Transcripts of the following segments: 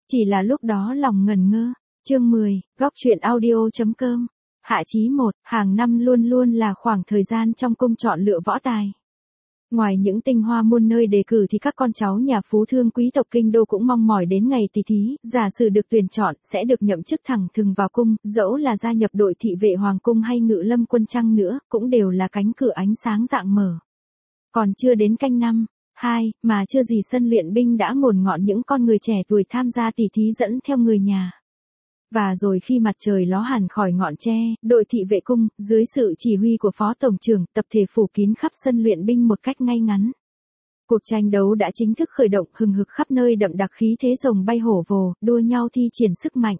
Chỉ là lúc đó lòng ngần ngơ. Chương 10, góc truyện audio.com. Hạ chí 1, hàng năm luôn luôn là khoảng thời gian trong cung chọn lựa võ tài. Ngoài những tinh hoa muôn nơi đề cử thì các con cháu nhà phú thương quý tộc kinh đô cũng mong mỏi đến ngày tỷ thí, giả sử được tuyển chọn, sẽ được nhậm chức thẳng thừng vào cung, dẫu là gia nhập đội thị vệ hoàng cung hay ngự lâm quân chăng nữa, cũng đều là cánh cửa ánh sáng rạng mở. Còn chưa đến canh năm 2, mà chưa gì sân luyện binh đã ngổn ngon những con người trẻ tuổi tham gia tỷ thí dẫn theo người nhà. Và rồi khi mặt trời ló hẳn khỏi ngọn tre, đội thị vệ cung, dưới sự chỉ huy của phó tổng trưởng, tập thể phủ kín khắp sân luyện binh một cách ngay ngắn. Cuộc tranh đấu đã chính thức khởi động, hừng hực khắp nơi đậm đặc khí thế rồng bay hổ vồ, đua nhau thi triển sức mạnh.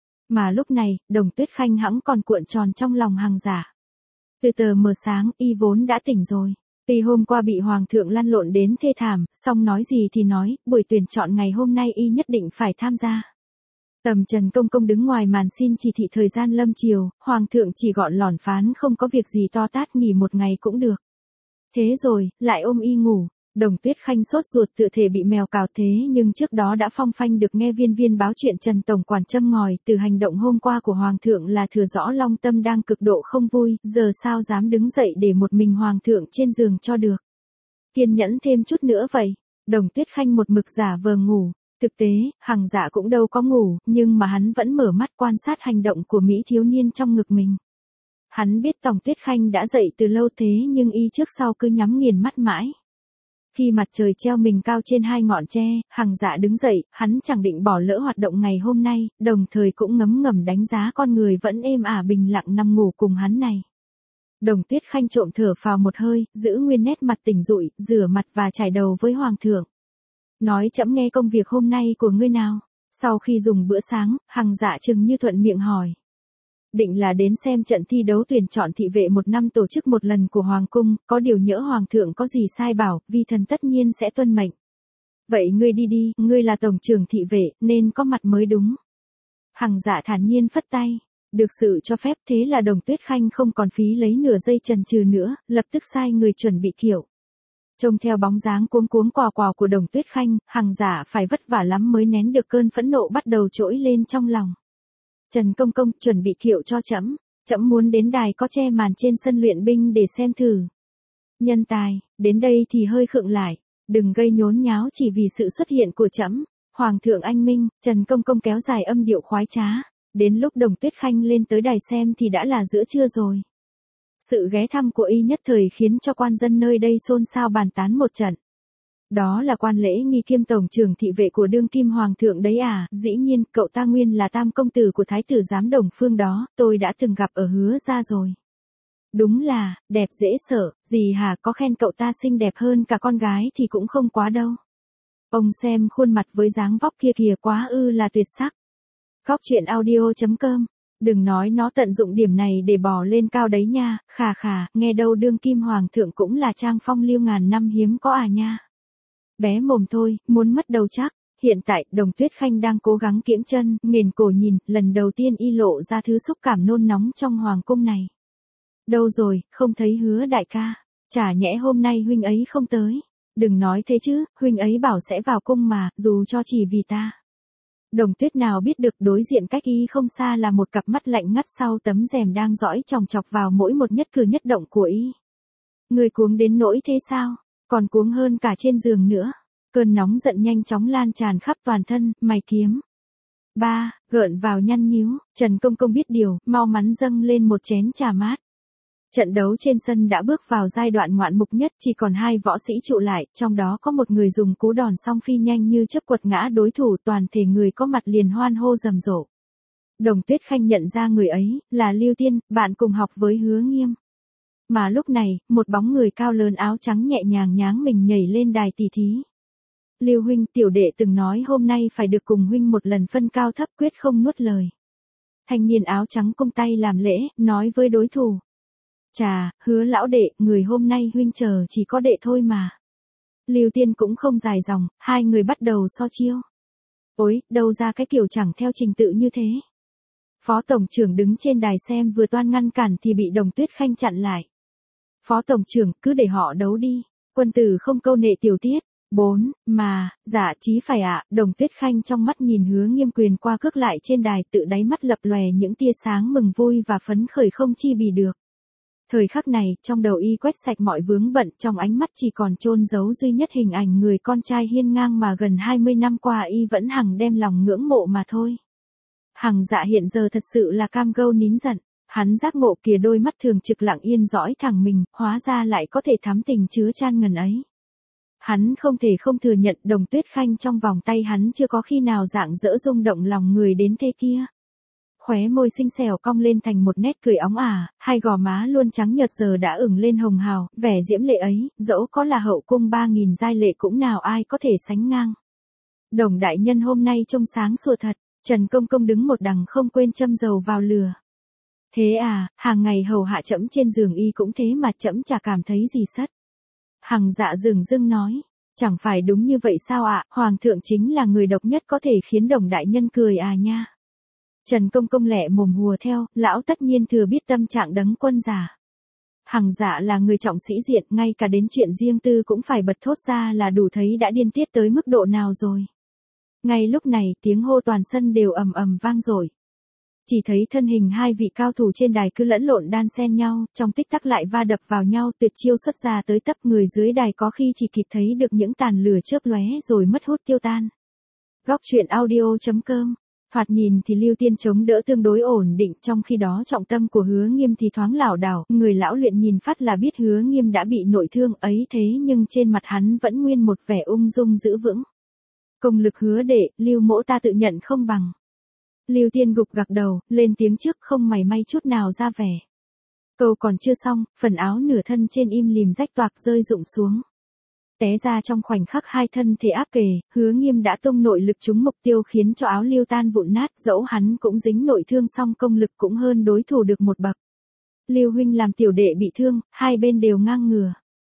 Mà lúc này, Đồng Tuyết Khanh hẵng còn cuộn tròn trong lòng Hằng Giả. Từ tờ mờ sáng, y vốn đã tỉnh rồi. Tuy hôm qua bị hoàng thượng lăn lộn đến thê thảm, song nói gì thì nói, buổi tuyển chọn ngày hôm nay y nhất định phải tham gia. Tầm Trần Công Công đứng ngoài màn xin chỉ thị thời gian lâm chiều, hoàng thượng chỉ gọn lỏn phán không có việc gì to tát, nghỉ một ngày cũng được. Thế rồi, lại ôm y ngủ. Đồng Tuyết Khanh sốt ruột tựa thể bị mèo cào thế, nhưng trước đó đã phong phanh được nghe viên báo chuyện Trần tổng quản châm ngòi, từ hành động hôm qua của hoàng thượng là thừa rõ Long Tâm đang cực độ không vui, giờ sao dám đứng dậy để một mình hoàng thượng trên giường cho được. Kiên nhẫn thêm chút nữa vậy. Đồng Tuyết Khanh một mực giả vờ ngủ. Thực tế, Hằng Dạ cũng đâu có ngủ, nhưng mà hắn vẫn mở mắt quan sát hành động của Mỹ thiếu niên trong ngực mình. Hắn biết Tổng Tuyết Khanh đã dậy từ lâu thế nhưng y trước sau cứ nhắm nghiền mắt mãi. Khi mặt trời treo mình cao trên hai ngọn tre, Hằng Dạ đứng dậy, hắn chẳng định bỏ lỡ hoạt động ngày hôm nay, đồng thời cũng ngấm ngầm đánh giá con người vẫn êm ả bình lặng nằm ngủ cùng hắn này. Đồng Tuyết Khanh trộm thở phào một hơi, giữ nguyên nét mặt tỉnh rụi, rửa mặt và chải đầu với hoàng thượng. Nói chậm nghe công việc hôm nay của ngươi nào. Sau khi dùng bữa sáng, Hằng Dạ chừng như thuận miệng hỏi. Định là đến xem trận thi đấu tuyển chọn thị vệ một năm tổ chức một lần của hoàng cung, có điều nhỡ hoàng thượng có gì sai bảo, vi thần tất nhiên sẽ tuân mệnh. Vậy ngươi đi đi, ngươi là tổng trưởng thị vệ, nên có mặt mới đúng. Hằng Dạ thản nhiên phất tay. Được sự cho phép, thế là Đồng Tuyết Khanh không còn phí lấy nửa giây chần chừ nữa, lập tức sai người chuẩn bị kiệu. Trông theo bóng dáng cuống cuống quào quào của Đồng Tuyết Khanh, Hằng Giả phải vất vả lắm mới nén được cơn phẫn nộ bắt đầu trỗi lên trong lòng. Trần Công Công, chuẩn bị kiệu cho trẫm, trẫm muốn đến đài có che màn trên sân luyện binh để xem thử. Nhân tài, đến đây thì hơi khựng lại, đừng gây nhốn nháo chỉ vì sự xuất hiện của trẫm. Hoàng thượng anh minh, Trần Công Công kéo dài âm điệu khoái trá. Đến lúc Đồng Tuyết Khanh lên tới đài xem thì đã là giữa trưa rồi. Sự ghé thăm của y nhất thời khiến cho quan dân nơi đây xôn xao bàn tán một trận. Đó là quan lễ nghi kiêm tổng trưởng thị vệ của đương kim hoàng thượng đấy à, dĩ nhiên, cậu ta nguyên là tam công tử của thái tử giám Đồng Phương đó, tôi đã từng gặp ở Hứa Gia rồi. Đúng là, đẹp dễ sợ, gì hả, có khen cậu ta xinh đẹp hơn cả con gái thì cũng không quá đâu. Ông xem khuôn mặt với dáng vóc kia kìa, quá ư là tuyệt sắc. Góc truyện audio.com. Đừng nói nó tận dụng điểm này để bò lên cao đấy nha, khà khà, nghe đâu đương kim hoàng thượng cũng là trang phong lưu ngàn năm hiếm có à nha. Bé mồm thôi, muốn mất đầu chắc. Hiện tại, Đồng Tuyết Khanh đang cố gắng kiễng chân, nghền cổ nhìn, lần đầu tiên y lộ ra thứ xúc cảm nôn nóng trong hoàng cung này. Đâu rồi, không thấy Hứa đại ca. Chả nhẽ hôm nay huynh ấy không tới. Đừng nói thế chứ, huynh ấy bảo sẽ vào cung mà, dù cho chỉ vì ta. Đồng Tuyết nào biết được đối diện cách y không xa là một cặp mắt lạnh ngắt sau tấm rèm đang dõi chòng chọc vào mỗi một nhất cử nhất động của y. Người cuống đến nỗi thế sao, còn cuống hơn cả trên giường nữa. Cơn nóng giận nhanh chóng lan tràn khắp toàn thân, mày kiếm. Gợn vào nhăn nhíu, Trần Công Công biết điều, mau mắn dâng lên một chén trà mát. Trận đấu trên sân đã bước vào giai đoạn ngoạn mục nhất, chỉ còn hai võ sĩ trụ lại, trong đó có một người dùng cú đòn song phi nhanh như chớp quật ngã đối thủ, toàn thể người có mặt liền hoan hô rầm rộ. Đồng Tuyết Khanh nhận ra người ấy, là Lưu Tiên, bạn cùng học với Hứa Nghiêm. Mà lúc này, một bóng người cao lớn áo trắng nhẹ nhàng nháng mình nhảy lên đài tỷ thí. Lưu huynh, tiểu đệ từng nói hôm nay phải được cùng huynh một lần phân cao thấp, quyết không nuốt lời. Thanh niên áo trắng cung tay làm lễ, nói với đối thủ. Chà, Hứa lão đệ, người hôm nay huynh chờ chỉ có đệ thôi mà. Lưu Tiên cũng không dài dòng, hai người bắt đầu so chiêu. Ôi, đâu ra cái kiểu chẳng theo trình tự như thế. Phó tổng trưởng đứng trên đài xem vừa toan ngăn cản thì bị Đồng Tuyết Khanh chặn lại. Phó tổng trưởng, cứ để họ đấu đi, quân tử không câu nệ tiểu tiết. 4. Mà, dạ chí phải ạ, Đồng Tuyết Khanh trong mắt nhìn Hứa Nghiêm quyền qua cước lại trên đài, tự đáy mắt lập lòe những tia sáng mừng vui và phấn khởi không chi bì được. Thời khắc này, trong đầu y quét sạch mọi vướng bận, trong ánh mắt chỉ còn chôn giấu duy nhất hình ảnh người con trai hiên ngang mà gần 20 năm qua y vẫn hằng đem lòng ngưỡng mộ mà thôi. Hằng Dạ hiện giờ thật sự là cam gâu nín giận, hắn giác ngộ kìa đôi mắt thường trực lặng yên dõi thẳng mình, hóa ra lại có thể thắm tình chứa chan ngần ấy. Hắn không thể không thừa nhận Đồng Tuyết Khanh trong vòng tay hắn chưa có khi nào rạng rỡ rung động lòng người đến thế kia. Khóe môi xinh xẻo cong lên thành một nét cười óng ả, hai gò má luôn trắng nhợt giờ đã ửng lên hồng hào, vẻ diễm lệ ấy, dẫu có là hậu cung 3000 giai lệ cũng nào ai có thể sánh ngang. Đồng đại nhân hôm nay trông sáng sủa thật, Trần Công Công đứng một đằng không quên châm dầu vào lửa. Thế à, hàng ngày hầu hạ trẫm trên giường y cũng thế mà trẫm chả cảm thấy gì sất. Hằng Dạ dửng dưng nói, chẳng phải đúng như vậy sao ạ, Hoàng thượng chính là người độc nhất có thể khiến Đồng đại nhân cười à nha. Trần Công Công lẹ mồm hùa theo, lão tất nhiên thừa biết tâm trạng đấng quân giả. Hằng Dạ là người trọng sĩ diện, ngay cả đến chuyện riêng tư cũng phải bật thốt ra là đủ thấy đã điên tiết tới mức độ nào rồi. Ngay lúc này, tiếng hô toàn sân đều ầm ầm vang dội. Chỉ thấy thân hình hai vị cao thủ trên đài cứ lẫn lộn đan xen nhau, trong tích tắc lại va đập vào nhau, tuyệt chiêu xuất ra tới tấp, người dưới đài có khi chỉ kịp thấy được những tàn lửa chớp lóe rồi mất hút tiêu tan. Góc truyện audio.com. Thoạt nhìn thì Lưu Tiên chống đỡ tương đối ổn định, trong khi đó trọng tâm của Hứa Nghiêm thì thoáng lảo đảo, người lão luyện nhìn phát là biết Hứa Nghiêm đã bị nội thương ấy, thế nhưng trên mặt hắn vẫn nguyên một vẻ ung dung giữ vững. Công lực Hứa đệ, Lưu mỗ ta tự nhận không bằng. Lưu Tiên gục gặc đầu, lên tiếng trước không mảy may chút nào ra vẻ. Câu còn chưa xong, phần áo nửa thân trên im lìm rách toạc rơi rụng xuống. Té ra trong khoảnh khắc hai thân thể áp kề, Hứa Nghiêm đã tung nội lực trúng mục tiêu khiến cho áo Lưu tan vụn nát, dẫu hắn cũng dính nội thương song công lực cũng hơn đối thủ được một bậc. Lưu huynh làm tiểu đệ bị thương, hai bên đều ngang ngửa.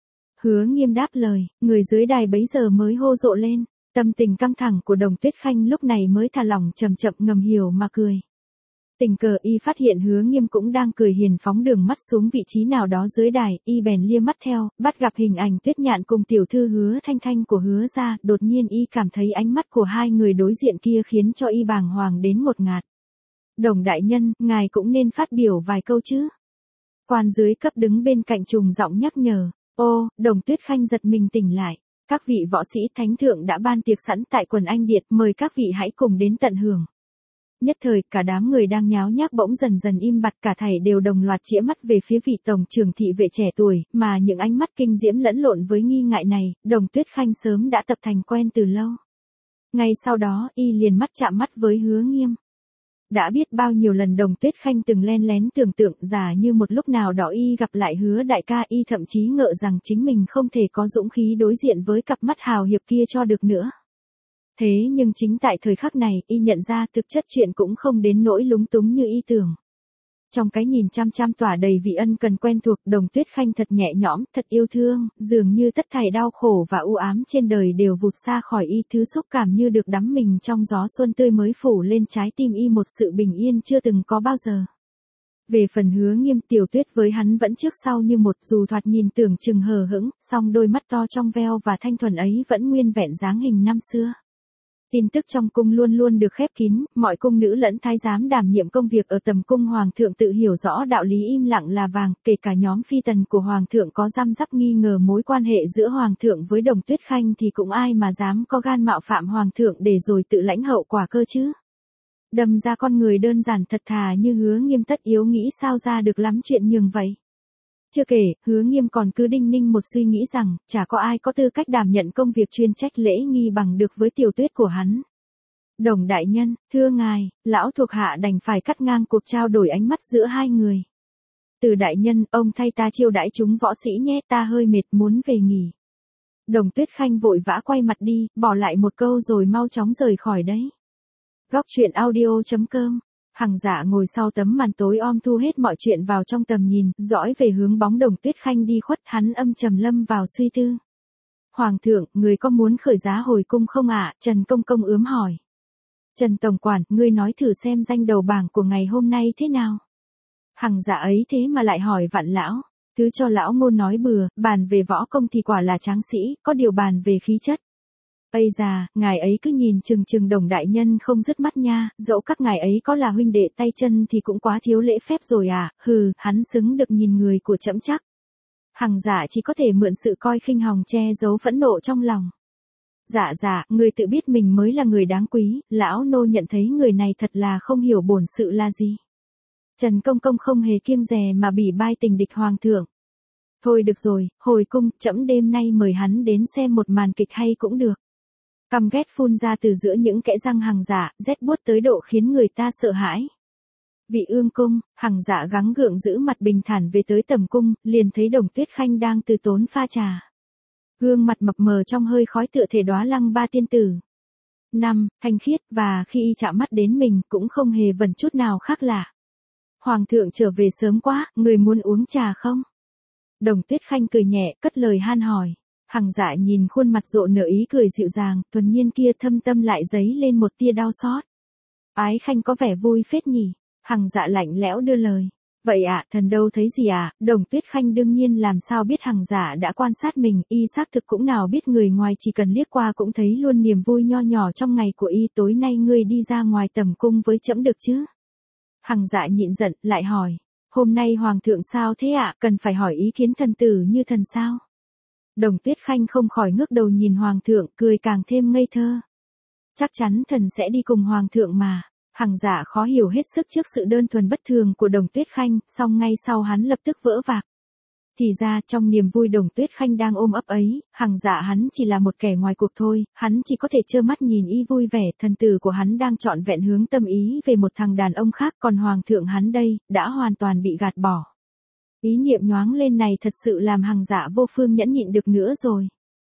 Hứa Nghiêm đáp lời, người dưới đài bấy giờ mới hô rộ lên. Tâm tình căng thẳng của Đồng Tuyết Khanh lúc này mới thả lỏng chậm chậm ngầm hiểu mà cười. Tình cờ y phát hiện Hứa Nghiêm cũng đang cười hiền phóng đường mắt xuống vị trí nào đó dưới đài, y bèn lia mắt theo, bắt gặp hình ảnh Tuyết Nhạn cùng tiểu thư Hứa Thanh Thanh của Hứa gia, đột nhiên y cảm thấy ánh mắt của hai người đối diện kia khiến cho y bàng hoàng đến ngột ngạt. Đồng đại nhân, ngài cũng nên phát biểu vài câu chứ. Quan dưới cấp đứng bên cạnh trùng giọng nhắc nhở. Ô, Đồng Tuyết Khanh giật mình tỉnh lại. Các vị võ sĩ thánh thượng đã ban tiệc sẵn tại quần anh điện, mời các vị hãy cùng đến tận hưởng. Nhất thời, cả đám người đang nháo nhác bỗng dần dần im bặt, cả thảy đều đồng loạt chĩa mắt về phía vị tổng trưởng thị vệ trẻ tuổi, mà những ánh mắt kinh diễm lẫn lộn với nghi ngại này, Đồng Tuyết Khanh sớm đã tập thành quen từ lâu. Ngay sau đó, y liền mắt chạm mắt với Hứa Nghiêm. Đã biết bao nhiêu lần Đồng Tuyết Khanh từng len lén tưởng tượng giả như một lúc nào đó y gặp lại Hứa đại ca, y thậm chí ngờ rằng chính mình không thể có dũng khí đối diện với cặp mắt hào hiệp kia cho được nữa. Thế nhưng chính tại thời khắc này, y nhận ra thực chất chuyện cũng không đến nỗi lúng túng như y tưởng. Trong cái nhìn chăm chăm tỏa đầy vị ân cần quen thuộc, Đồng Tuyết Khanh thật nhẹ nhõm, thật yêu thương, dường như tất thảy đau khổ và u ám trên đời đều vụt xa khỏi y, thứ xúc cảm như được đắm mình trong gió xuân tươi mới phủ lên trái tim y một sự bình yên chưa từng có bao giờ. Về phần Hứa Nghiêm, Tiểu Tuyết với hắn vẫn trước sau như một, dù thoạt nhìn tưởng chừng hờ hững, song đôi mắt to trong veo và thanh thuần ấy vẫn nguyên vẹn dáng hình năm xưa. Tin tức trong cung luôn luôn được khép kín, mọi cung nữ lẫn thái giám đảm nhiệm công việc ở tầm cung hoàng thượng tự hiểu rõ đạo lý im lặng là vàng, kể cả nhóm phi tần của hoàng thượng có răm rắp nghi ngờ mối quan hệ giữa hoàng thượng với Đồng Tuyết Khanh thì cũng ai mà dám có gan mạo phạm hoàng thượng để rồi tự lãnh hậu quả cơ chứ. Đâm ra con người đơn giản thật thà như Hứa Nghiêm tất yếu nghĩ sao ra được lắm chuyện nhường vậy. Chưa kể, Hứa Nghiêm còn cứ đinh ninh một suy nghĩ rằng, chả có ai có tư cách đảm nhận công việc chuyên trách lễ nghi bằng được với Tiểu Tuyết của hắn. Đồng đại nhân, thưa ngài, lão thuộc hạ đành phải cắt ngang cuộc trao đổi ánh mắt giữa hai người. Từ đại nhân, ông thay ta chiêu đãi chúng võ sĩ nhé, ta hơi mệt muốn về nghỉ. Đồng Tuyết Khanh vội vã quay mặt đi, bỏ lại một câu rồi mau chóng rời khỏi đấy. Góc truyện audio.com. Hằng Dạ ngồi sau tấm màn tối om thu hết mọi chuyện vào trong tầm nhìn, dõi về hướng bóng Đồng Tuyết Khanh đi khuất, hắn âm trầm lâm vào suy tư. Hoàng thượng, người có muốn khởi giá hồi cung không ạ? Trần Công Công ướm hỏi. Trần Tổng Quản, ngươi nói thử xem danh đầu bảng của ngày hôm nay thế nào? Hằng Dạ ấy thế mà lại hỏi vạn lão. Thứ cho lão Ngô nói bừa, bàn về võ công thì quả là tráng sĩ, có điều bàn về khí chất. Ây già, ngài ấy cứ nhìn chừng chừng Đồng đại nhân không dứt mắt nha, dẫu các ngài ấy có là huynh đệ tay chân thì cũng quá thiếu lễ phép rồi à, hừ, hắn xứng được nhìn người của trẫm chắc. Hằng Dạ chỉ có thể mượn sự coi khinh hòng che giấu phẫn nộ trong lòng. Dạ, người tự biết mình mới là người đáng quý, lão nô nhận thấy người này thật là không hiểu bổn sự là gì. Trần Công Công không hề kiêng dè mà bỉ bai tình địch hoàng thượng. Thôi được rồi, hồi cung, trẫm đêm nay mời hắn đến xem một màn kịch hay cũng được. Căm ghét phun ra từ giữa những kẽ răng Hằng Dạ, rét buốt tới độ khiến người ta sợ hãi. Vị ương cung, Hằng Dạ gắng gượng giữ mặt bình thản về tới tầm cung, liền thấy Đồng Tuyết Khanh đang từ tốn pha trà. Gương mặt mập mờ trong hơi khói tựa thể đóa lăng ba tiên tử. Thanh khiết, và khi y chạm mắt đến mình cũng không hề vẩn chút nào khác lạ. Hoàng thượng trở về sớm quá, người muốn uống trà không? Đồng Tuyết Khanh cười nhẹ, cất lời han hỏi. Hằng Dạ nhìn khuôn mặt rộ nở ý cười dịu dàng, thuần nhiên kia thâm tâm lại dấy lên một tia đau xót. Ái Khanh có vẻ vui phết nhỉ? Hằng Dạ lạnh lẽo đưa lời. Vậy ạ, thần đâu thấy gì ạ? Đồng Tuyết Khanh đương nhiên làm sao biết Hằng Dạ đã quan sát mình, y xác thực cũng nào biết người ngoài chỉ cần liếc qua cũng thấy luôn niềm vui nho nhỏ trong ngày của y. Tối nay ngươi đi ra ngoài tầm cung với trẫm được chứ? Hằng Dạ nhịn giận, lại hỏi. Hôm nay hoàng thượng sao thế ạ? Cần phải hỏi ý kiến thần tử như thần sao? Đồng Tuyết Khanh không khỏi ngước đầu nhìn hoàng thượng, cười càng thêm ngây thơ. Chắc chắn thần sẽ đi cùng hoàng thượng mà. Hằng Dạ khó hiểu hết sức trước sự đơn thuần bất thường của Đồng Tuyết Khanh, song ngay sau hắn lập tức vỡ vạc. Thì ra trong niềm vui Đồng Tuyết Khanh đang ôm ấp ấy, Hằng Dạ hắn chỉ là một kẻ ngoài cuộc thôi, hắn chỉ có thể trơ mắt nhìn y vui vẻ, thần tử của hắn đang trọn vẹn hướng tâm ý về một thằng đàn ông khác, còn hoàng thượng hắn đây, đã hoàn toàn bị gạt bỏ. Ý niệm nhoáng lên này thật sự làm Hằng Dạ vô phương nhẫn nhịn được nữa rồi.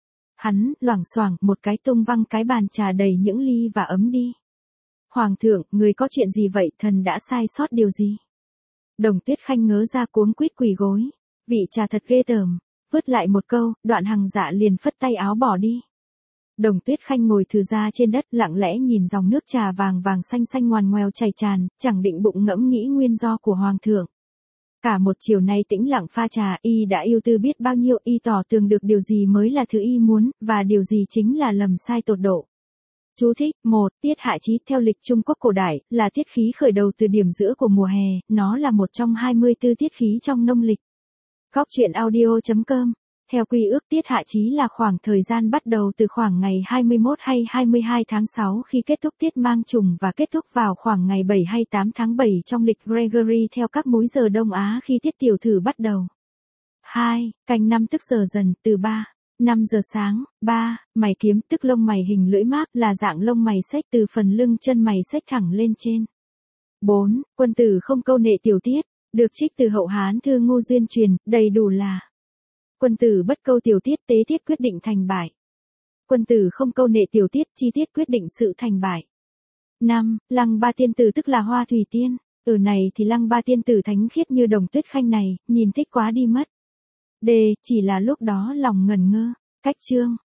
Hắn, loảng xoảng, một cái tung văng cái bàn trà đầy những ly và ấm đi. Hoàng thượng, người có chuyện gì vậy, thần đã sai sót điều gì? Đồng Tuyết Khanh ngớ ra cuống quýt quỳ gối. Vị trà thật ghê tởm. Vứt lại một câu, đoạn Hằng Dạ liền phất tay áo bỏ đi. Đồng Tuyết Khanh ngồi thừ ra trên đất lặng lẽ nhìn dòng nước trà vàng vàng xanh xanh ngoằn ngoèo chảy tràn, chẳng định bụng ngẫm nghĩ nguyên do của hoàng thượng. Cả một chiều nay tĩnh lặng pha trà, y đã yêu tư biết bao nhiêu, y tỏ tường được điều gì mới là thứ y muốn, và điều gì chính là lầm sai tột độ. Chú thích, 1. Tiết hạ chí theo lịch Trung Quốc cổ đại, là tiết khí khởi đầu từ điểm giữa của mùa hè, nó là một trong 24 tiết khí trong nông lịch. Góc truyện audio.com. Theo quy ước tiết hạ chí là khoảng thời gian bắt đầu từ khoảng ngày 21 hay 22 tháng 6 khi kết thúc tiết mang trùng và kết thúc vào khoảng ngày 7 hay 8 tháng 7 trong lịch Gregory theo các múi giờ Đông Á khi tiết tiểu thử bắt đầu. 2. Canh năm tức giờ dần, từ 5 giờ sáng. 3. Mày kiếm tức lông mày hình lưỡi mác là dạng lông mày xếch từ phần lưng chân mày xếch thẳng lên trên. 4. Quân tử không câu nệ tiểu tiết, được trích từ Hậu Hán Thư Ngô Duyên truyền, đầy đủ là quân tử bất câu tiểu tiết, tế tiết quyết định thành bại. Quân tử không câu nệ tiểu tiết, chi tiết quyết định sự thành bại. 5. Lăng ba tiên tử tức là Hoa Thủy Tiên. Ở này thì lăng ba tiên tử thánh khiết như Đồng Tuyết Khanh này, nhìn thích quá đi mất. D. Chỉ là lúc đó lòng ngẩn ngơ. Cách chương.